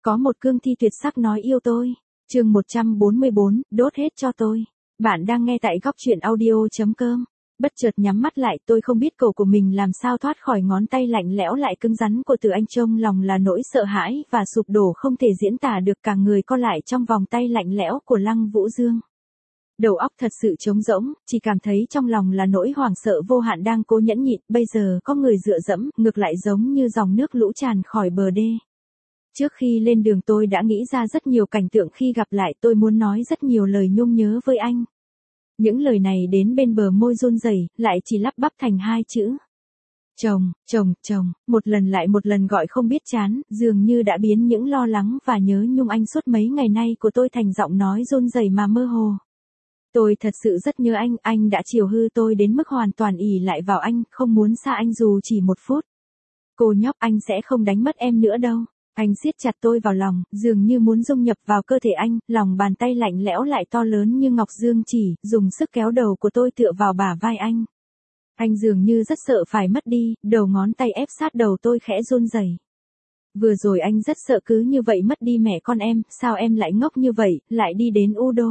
Có một cương thi tuyệt sắc nói yêu tôi. Chương 144, đốt hết cho tôi. Bạn đang nghe tại góc truyện audio.com. Bất chợt nhắm mắt lại, tôi không biết cổ của mình làm sao thoát khỏi ngón tay lạnh lẽo lại cứng rắn của Từ Anh. Trong lòng là nỗi sợ hãi và sụp đổ không thể diễn tả được, cả người co lại trong vòng tay lạnh lẽo của Lăng Vũ Dương. Đầu óc thật sự trống rỗng, chỉ cảm thấy trong lòng là nỗi hoảng sợ vô hạn đang cố nhẫn nhịn. Bây giờ có người dựa dẫm, ngược lại giống như dòng nước lũ tràn khỏi bờ đê. Trước khi lên đường tôi đã nghĩ ra rất nhiều cảnh tượng, khi gặp lại tôi muốn nói rất nhiều lời nhung nhớ với anh. Những lời này đến bên bờ môi run rẩy, lại chỉ lắp bắp thành hai chữ. Chồng, chồng, chồng, một lần lại một lần gọi không biết chán, dường như đã biến những lo lắng và nhớ nhung anh suốt mấy ngày nay của tôi thành giọng nói run rẩy mà mơ hồ. Tôi thật sự rất nhớ anh đã chiều hư tôi đến mức hoàn toàn ỷ lại vào anh, không muốn xa anh dù chỉ một phút. Cô nhóc, anh sẽ không đánh mất em nữa đâu. Anh siết chặt tôi vào lòng, dường như muốn dung nhập vào cơ thể anh, lòng bàn tay lạnh lẽo lại to lớn như ngọc dương chỉ, dùng sức kéo đầu của tôi tựa vào bả vai anh. Anh dường như rất sợ phải mất đi, đầu ngón tay ép sát đầu tôi khẽ run rẩy. Vừa rồi anh rất sợ cứ như vậy mất đi mẹ con em, sao em lại ngốc như vậy, lại đi đến Udo.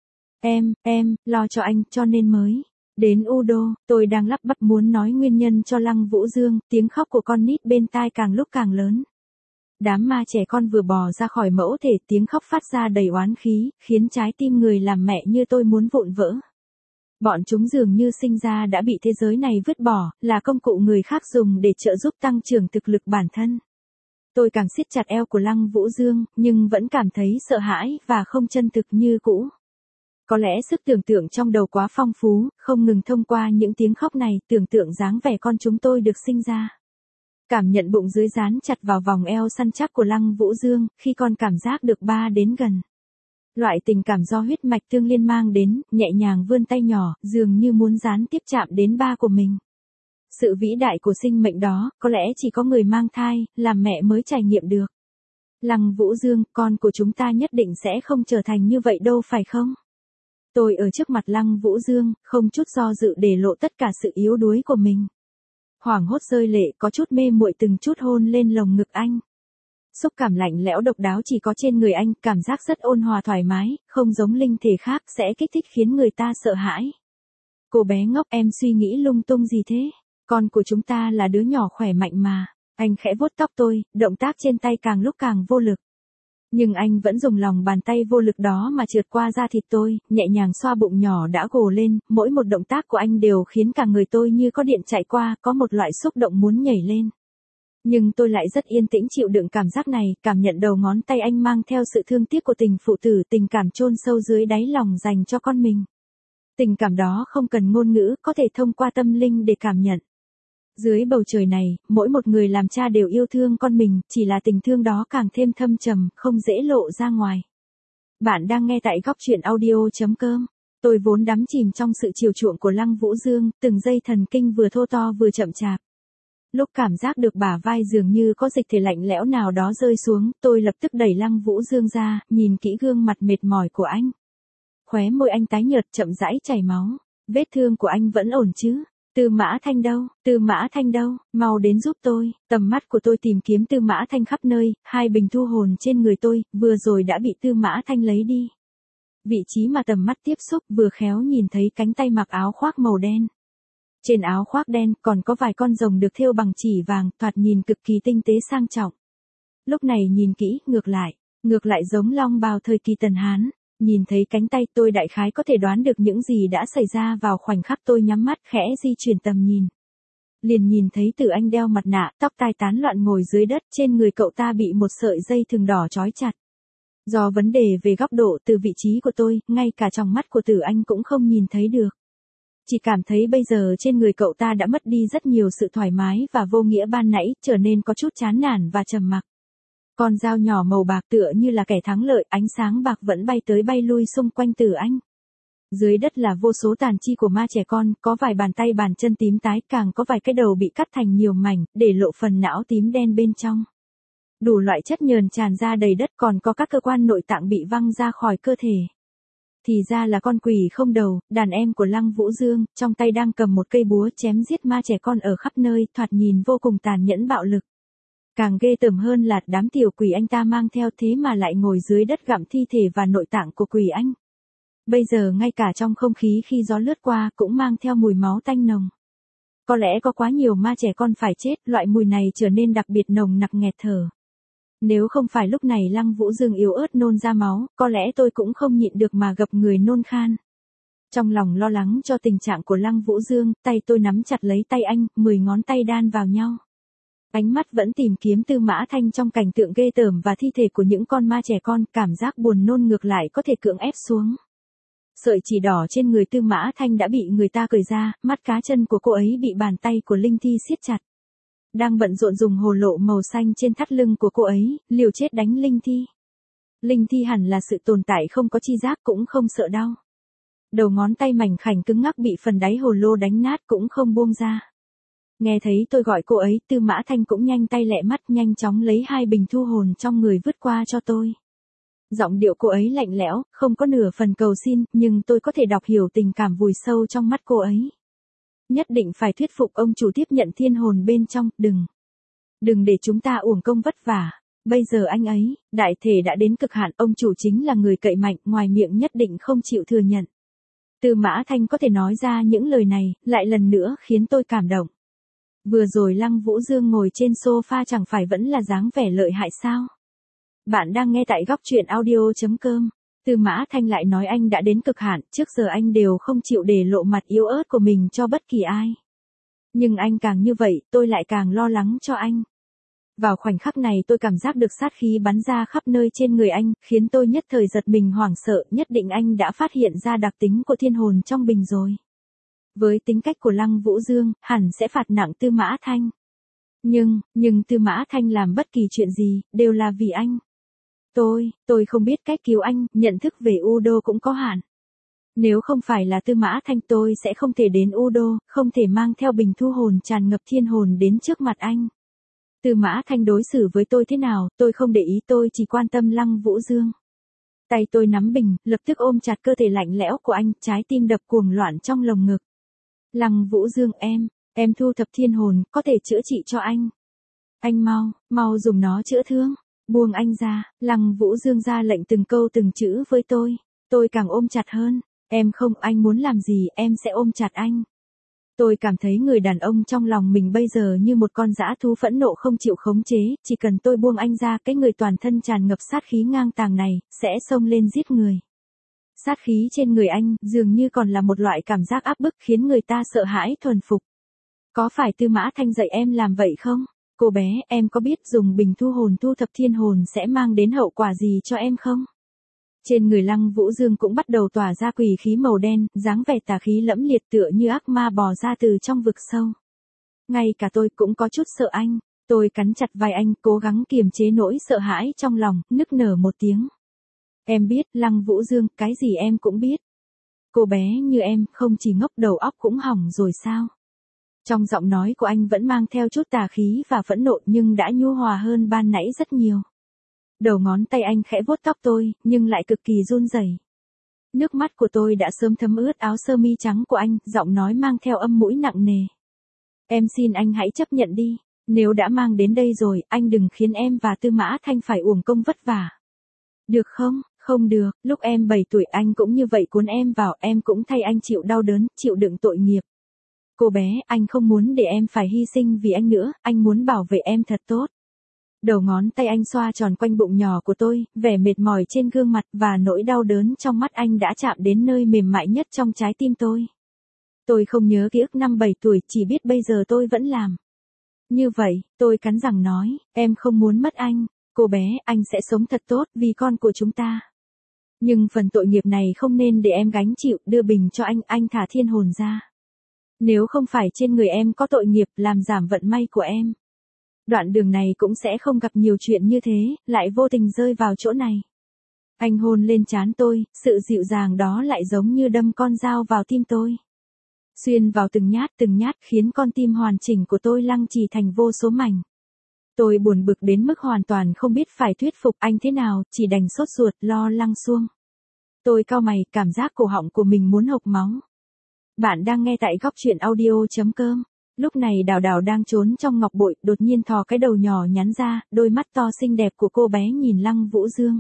Em, lo cho anh, cho nên mới đến Udo. Tôi đang lắp bắp muốn nói nguyên nhân cho Lăng Vũ Dương, tiếng khóc của con nít bên tai càng lúc càng lớn. Đám ma trẻ con vừa bò ra khỏi mẫu thể, tiếng khóc phát ra đầy oán khí, khiến trái tim người làm mẹ như tôi muốn vụn vỡ. Bọn chúng dường như sinh ra đã bị thế giới này vứt bỏ, là công cụ người khác dùng để trợ giúp tăng trưởng thực lực bản thân. Tôi càng siết chặt eo của Lăng Vũ Dương, nhưng vẫn cảm thấy sợ hãi và không chân thực như cũ. Có lẽ sức tưởng tượng trong đầu quá phong phú, không ngừng thông qua những tiếng khóc này, tưởng tượng dáng vẻ con chúng tôi được sinh ra. Cảm nhận bụng dưới dán chặt vào vòng eo săn chắc của Lăng Vũ Dương, khi con cảm giác được ba đến gần. Loại tình cảm do huyết mạch tương liên mang đến, nhẹ nhàng vươn tay nhỏ, dường như muốn dán tiếp chạm đến ba của mình. Sự vĩ đại của sinh mệnh đó, có lẽ chỉ có người mang thai, làm mẹ mới trải nghiệm được. Lăng Vũ Dương, con của chúng ta nhất định sẽ không trở thành như vậy đâu phải không? Tôi ở trước mặt Lăng Vũ Dương, không chút do dự để lộ tất cả sự yếu đuối của mình. Hoảng hốt rơi lệ, có chút mê muội từng chút hôn lên lồng ngực anh. Xúc cảm lạnh lẽo độc đáo chỉ có trên người anh, cảm giác rất ôn hòa thoải mái, không giống linh thể khác sẽ kích thích khiến người ta sợ hãi. Cô bé ngốc, em suy nghĩ lung tung gì thế? Con của chúng ta là đứa nhỏ khỏe mạnh mà. Anh khẽ vuốt tóc tôi, động tác trên tay càng lúc càng vô lực. Nhưng anh vẫn dùng lòng bàn tay vô lực đó mà trượt qua da thịt tôi, nhẹ nhàng xoa bụng nhỏ đã gồ lên, mỗi một động tác của anh đều khiến cả người tôi như có điện chạy qua, có một loại xúc động muốn nhảy lên. Nhưng tôi lại rất yên tĩnh chịu đựng cảm giác này, cảm nhận đầu ngón tay anh mang theo sự thương tiếc của tình phụ tử, tình cảm chôn sâu dưới đáy lòng dành cho con mình. Tình cảm đó không cần ngôn ngữ, có thể thông qua tâm linh để cảm nhận. Dưới bầu trời này, mỗi một người làm cha đều yêu thương con mình, chỉ là tình thương đó càng thêm thâm trầm, không dễ lộ ra ngoài. Bạn đang nghe tại góc truyện audio.com. Tôi vốn đắm chìm trong sự chiều chuộng của Lăng Vũ Dương, từng giây thần kinh vừa thô to vừa chậm chạp. Lúc cảm giác được bả vai dường như có dịch thể lạnh lẽo nào đó rơi xuống, tôi lập tức đẩy Lăng Vũ Dương ra, nhìn kỹ gương mặt mệt mỏi của anh. Khóe môi anh tái nhợt, chậm rãi chảy máu. Vết thương của anh vẫn ổn chứ? Tư Mã Thanh đâu? Tư Mã Thanh đâu? Mau đến giúp tôi. Tầm mắt của tôi tìm kiếm Tư Mã Thanh khắp nơi, hai bình thu hồn trên người tôi, vừa rồi đã bị Tư Mã Thanh lấy đi. Vị trí mà tầm mắt tiếp xúc vừa khéo nhìn thấy cánh tay mặc áo khoác màu đen. Trên áo khoác đen còn có vài con rồng được thêu bằng chỉ vàng, thoạt nhìn cực kỳ tinh tế sang trọng. Lúc này nhìn kỹ, ngược lại giống long bào thời kỳ Tần Hán. Nhìn thấy cánh tay tôi đại khái có thể đoán được những gì đã xảy ra vào khoảnh khắc tôi nhắm mắt khẽ di chuyển tầm nhìn. Liền nhìn thấy Từ Anh đeo mặt nạ, tóc tai tán loạn ngồi dưới đất, trên người cậu ta bị một sợi dây thừng đỏ trói chặt. Do vấn đề về góc độ từ vị trí của tôi, ngay cả trong mắt của Từ Anh cũng không nhìn thấy được. Chỉ cảm thấy bây giờ trên người cậu ta đã mất đi rất nhiều sự thoải mái và vô nghĩa ban nãy, trở nên có chút chán nản và trầm mặc. Con dao nhỏ màu bạc tựa như là kẻ thắng lợi, ánh sáng bạc vẫn bay tới bay lui xung quanh Từ Anh. Dưới đất là vô số tàn chi của ma trẻ con, có vài bàn tay bàn chân tím tái, càng có vài cái đầu bị cắt thành nhiều mảnh, để lộ phần não tím đen bên trong. Đủ loại chất nhờn tràn ra đầy đất, còn có các cơ quan nội tạng bị văng ra khỏi cơ thể. Thì ra là con quỷ không đầu, đàn em của Lăng Vũ Dương, trong tay đang cầm một cây búa chém giết ma trẻ con ở khắp nơi, thoạt nhìn vô cùng tàn nhẫn bạo lực. Càng ghê tởm hơn là đám tiểu quỷ anh ta mang theo thế mà lại ngồi dưới đất gặm thi thể và nội tạng của quỷ anh. Bây giờ ngay cả trong không khí khi gió lướt qua cũng mang theo mùi máu tanh nồng. Có lẽ có quá nhiều ma trẻ con phải chết, loại mùi này trở nên đặc biệt nồng nặc nghẹt thở. Nếu không phải lúc này Lăng Vũ Dương yếu ớt nôn ra máu, có lẽ tôi cũng không nhịn được mà gập người nôn khan. Trong lòng lo lắng cho tình trạng của Lăng Vũ Dương, tay tôi nắm chặt lấy tay anh, 10 ngón tay đan vào nhau. Ánh mắt vẫn tìm kiếm Tư Mã Thanh trong cảnh tượng ghê tởm và thi thể của những con ma trẻ con, cảm giác buồn nôn ngược lại có thể cưỡng ép xuống. Sợi chỉ đỏ trên người Tư Mã Thanh đã bị người ta cởi ra, mắt cá chân của cô ấy bị bàn tay của Linh Thi siết chặt. Đang bận rộn dùng hồ lộ màu xanh trên thắt lưng của cô ấy, liều chết đánh Linh Thi. Linh Thi hẳn là sự tồn tại không có chi giác cũng không sợ đau. Đầu ngón tay mảnh khảnh cứng ngắc bị phần đáy hồ lô đánh nát cũng không buông ra. Nghe thấy tôi gọi cô ấy, Tư Mã Thanh cũng nhanh tay lẹ mắt nhanh chóng lấy 2 bình thu hồn trong người vứt qua cho tôi. Giọng điệu cô ấy lạnh lẽo, không có nửa phần cầu xin, nhưng tôi có thể đọc hiểu tình cảm vùi sâu trong mắt cô ấy. Nhất định phải thuyết phục ông chủ tiếp nhận thiên hồn bên trong, đừng để chúng ta uổng công vất vả. Bây giờ anh ấy, đại thể đã đến cực hạn, ông chủ chính là người cậy mạnh, ngoài miệng nhất định không chịu thừa nhận. Tư Mã Thanh có thể nói ra những lời này, lại lần nữa khiến tôi cảm động. Vừa rồi Lăng Vũ Dương ngồi trên sofa chẳng phải vẫn là dáng vẻ lợi hại sao? Bạn đang nghe tại góc truyện audio.com. Tư Mã Thanh lại nói anh đã đến cực hạn, trước giờ anh đều không chịu để lộ mặt yếu ớt của mình cho bất kỳ ai. Nhưng anh càng như vậy, tôi lại càng lo lắng cho anh. Vào khoảnh khắc này tôi cảm giác được sát khí bắn ra khắp nơi trên người anh, khiến tôi nhất thời giật mình hoảng sợ, nhất định anh đã phát hiện ra đặc tính của thiên hồn trong bình rồi. Với tính cách của Lăng Vũ Dương, hẳn sẽ phạt nặng Tư Mã Thanh. Nhưng Tư Mã Thanh làm bất kỳ chuyện gì, đều là vì anh. Tôi không biết cách cứu anh, nhận thức về Udo cũng có hạn. Nếu không phải là Tư Mã Thanh tôi sẽ không thể đến Udo, không thể mang theo bình thu hồn tràn ngập thiên hồn đến trước mặt anh. Tư Mã Thanh đối xử với tôi thế nào, tôi không để ý, tôi chỉ quan tâm Lăng Vũ Dương. Tay tôi nắm bình, lập tức ôm chặt cơ thể lạnh lẽo của anh, trái tim đập cuồng loạn trong lồng ngực. Lăng Vũ Dương em thu thập thiên hồn, có thể chữa trị cho anh. Anh mau dùng nó chữa thương. Buông anh ra, Lăng Vũ Dương ra lệnh từng câu từng chữ với tôi càng ôm chặt hơn. Em không, anh muốn làm gì em sẽ ôm chặt anh. Tôi cảm thấy người đàn ông trong lòng mình bây giờ như một con dã thú phẫn nộ không chịu khống chế, chỉ cần tôi buông anh ra, cái người toàn thân tràn ngập sát khí ngang tàng này, sẽ xông lên giết người. Sát khí trên người anh, dường như còn là một loại cảm giác áp bức khiến người ta sợ hãi thuần phục. Có phải Tư Mã Thanh dạy em làm vậy không? Cô bé, em có biết dùng bình thu hồn thu thập thiên hồn sẽ mang đến hậu quả gì cho em không? Trên người Lăng Vũ Dương cũng bắt đầu tỏa ra quỷ khí màu đen, dáng vẻ tà khí lẫm liệt tựa như ác ma bò ra từ trong vực sâu. Ngay cả tôi cũng có chút sợ anh, tôi cắn chặt vai anh, cố gắng kiềm chế nỗi sợ hãi trong lòng, nức nở một tiếng. Em biết, Lăng Vũ Dương, cái gì em cũng biết. Cô bé như em, không chỉ ngốc đầu óc cũng hỏng rồi sao? Trong giọng nói của anh vẫn mang theo chút tà khí và phẫn nộ nhưng đã nhu hòa hơn ban nãy rất nhiều. Đầu ngón tay anh khẽ vuốt tóc tôi, nhưng lại cực kỳ run rẩy. Nước mắt của tôi đã sớm thấm ướt áo sơ mi trắng của anh, giọng nói mang theo âm mũi nặng nề. Em xin anh hãy chấp nhận đi, nếu đã mang đến đây rồi, anh đừng khiến em và Tư Mã Thanh phải uổng công vất vả. Được không? Không được, lúc em 7 tuổi anh cũng như vậy cuốn em vào, em cũng thay anh chịu đau đớn, chịu đựng tội nghiệp. Cô bé, anh không muốn để em phải hy sinh vì anh nữa, anh muốn bảo vệ em thật tốt. Đầu ngón tay anh xoa tròn quanh bụng nhỏ của tôi, vẻ mệt mỏi trên gương mặt và nỗi đau đớn trong mắt anh đã chạm đến nơi mềm mại nhất trong trái tim tôi. Tôi không nhớ ký ức năm 7 tuổi, chỉ biết bây giờ tôi vẫn làm. Như vậy, tôi cắn răng nói, em không muốn mất anh. Cô bé, anh sẽ sống thật tốt vì con của chúng ta. Nhưng phần tội nghiệp này không nên để em gánh chịu, đưa bình cho anh thả thiên hồn ra. Nếu không phải trên người em có tội nghiệp làm giảm vận may của em. Đoạn đường này cũng sẽ không gặp nhiều chuyện như thế, lại vô tình rơi vào chỗ này. Anh hôn lên trán tôi, sự dịu dàng đó lại giống như đâm con dao vào tim tôi. Xuyên vào từng nhát khiến con tim hoàn chỉnh của tôi lăng trì thành vô số mảnh. Tôi buồn bực đến mức hoàn toàn không biết phải thuyết phục anh thế nào, chỉ đành sốt ruột lo lăng xuông. Tôi cau mày, cảm giác cổ họng của mình muốn hộc máu. Bạn đang nghe tại góc truyện audio.com. Lúc này Đào Đào đang trốn trong ngọc bội, đột nhiên thò cái đầu nhỏ nhắn ra, đôi mắt to xinh đẹp của cô bé nhìn Lăng Vũ Dương.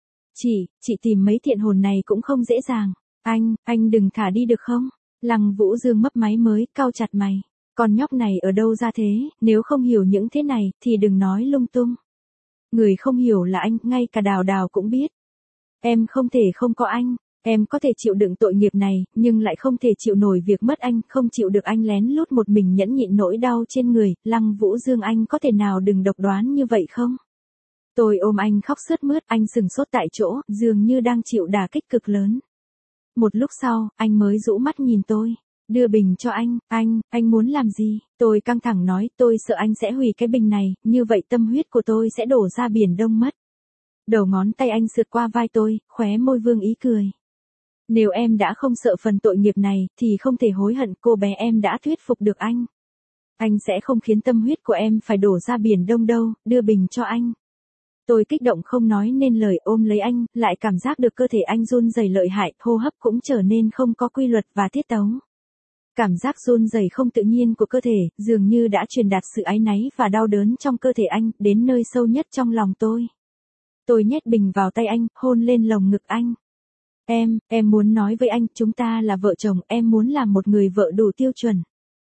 Chị tìm mấy thiện hồn này cũng không dễ dàng. Anh đừng thả đi được không? Lăng Vũ Dương mấp máy mới, cau chặt mày. Con nhóc này ở đâu ra thế, nếu không hiểu những thế này, thì đừng nói lung tung. Người không hiểu là anh, ngay cả Đào Đào cũng biết. Em không thể không có anh. Em có thể chịu đựng tội nghiệp này, nhưng lại không thể chịu nổi việc mất anh, không chịu được anh lén lút một mình nhẫn nhịn nỗi đau trên người. Lăng Vũ Dương, anh có thể nào đừng độc đoán như vậy không? Tôi ôm anh khóc sướt mướt, anh sừng sốt tại chỗ, dường như đang chịu đả kích cực lớn. Một lúc sau, anh mới rũ mắt nhìn tôi. Đưa bình cho anh muốn làm gì? Tôi căng thẳng nói, tôi sợ anh sẽ hủy cái bình này, như vậy tâm huyết của tôi sẽ đổ ra biển đông mất. Đầu ngón tay anh sượt qua vai tôi, khóe môi vương ý cười. Nếu em đã không sợ phần tội nghiệp này, thì không thể hối hận, cô bé, em đã thuyết phục được anh. Anh sẽ không khiến tâm huyết của em phải đổ ra biển đông đâu, đưa bình cho anh. Tôi kích động không nói nên lời, ôm lấy anh, lại cảm giác được cơ thể anh run rẩy lợi hại, hô hấp cũng trở nên không có quy luật và tiết tấu. Cảm giác run rẩy không tự nhiên của cơ thể, dường như đã truyền đạt sự áy náy và đau đớn trong cơ thể anh, đến nơi sâu nhất trong lòng tôi. Tôi nhét bình vào tay anh, hôn lên lồng ngực anh. Em muốn nói với anh, chúng ta là vợ chồng, em muốn làm một người vợ đủ tiêu chuẩn.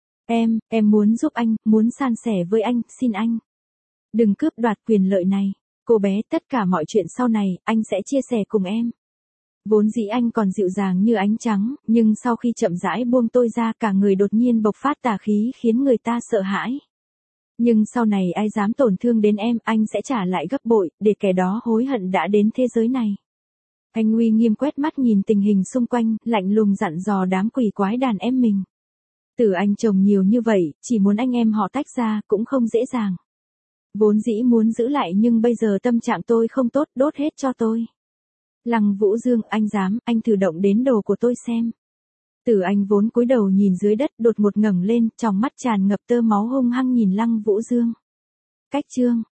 Em muốn giúp anh, muốn san sẻ với anh, xin anh. Đừng cướp đoạt quyền lợi này. Cô bé, tất cả mọi chuyện sau này, anh sẽ chia sẻ cùng em. Vốn dĩ anh còn dịu dàng như ánh trắng, nhưng sau khi chậm rãi buông tôi ra, cả người đột nhiên bộc phát tà khí khiến người ta sợ hãi. Nhưng sau này ai dám tổn thương đến em, anh sẽ trả lại gấp bội, để kẻ đó hối hận đã đến thế giới này. Anh uy nghiêm quét mắt nhìn tình hình xung quanh, lạnh lùng dặn dò đám quỷ quái đàn em mình. Tử anh chồng nhiều như vậy, chỉ muốn anh em họ tách ra, cũng không dễ dàng. Vốn dĩ muốn giữ lại nhưng bây giờ tâm trạng tôi không tốt, đốt hết cho tôi. Lăng Vũ Dương, anh dám, anh thử động đến đồ của tôi xem. Tử anh vốn cúi đầu nhìn dưới đất, đột ngột ngẩng lên, trong mắt tràn ngập tơ máu hung hăng nhìn Lăng Vũ Dương. Cách chương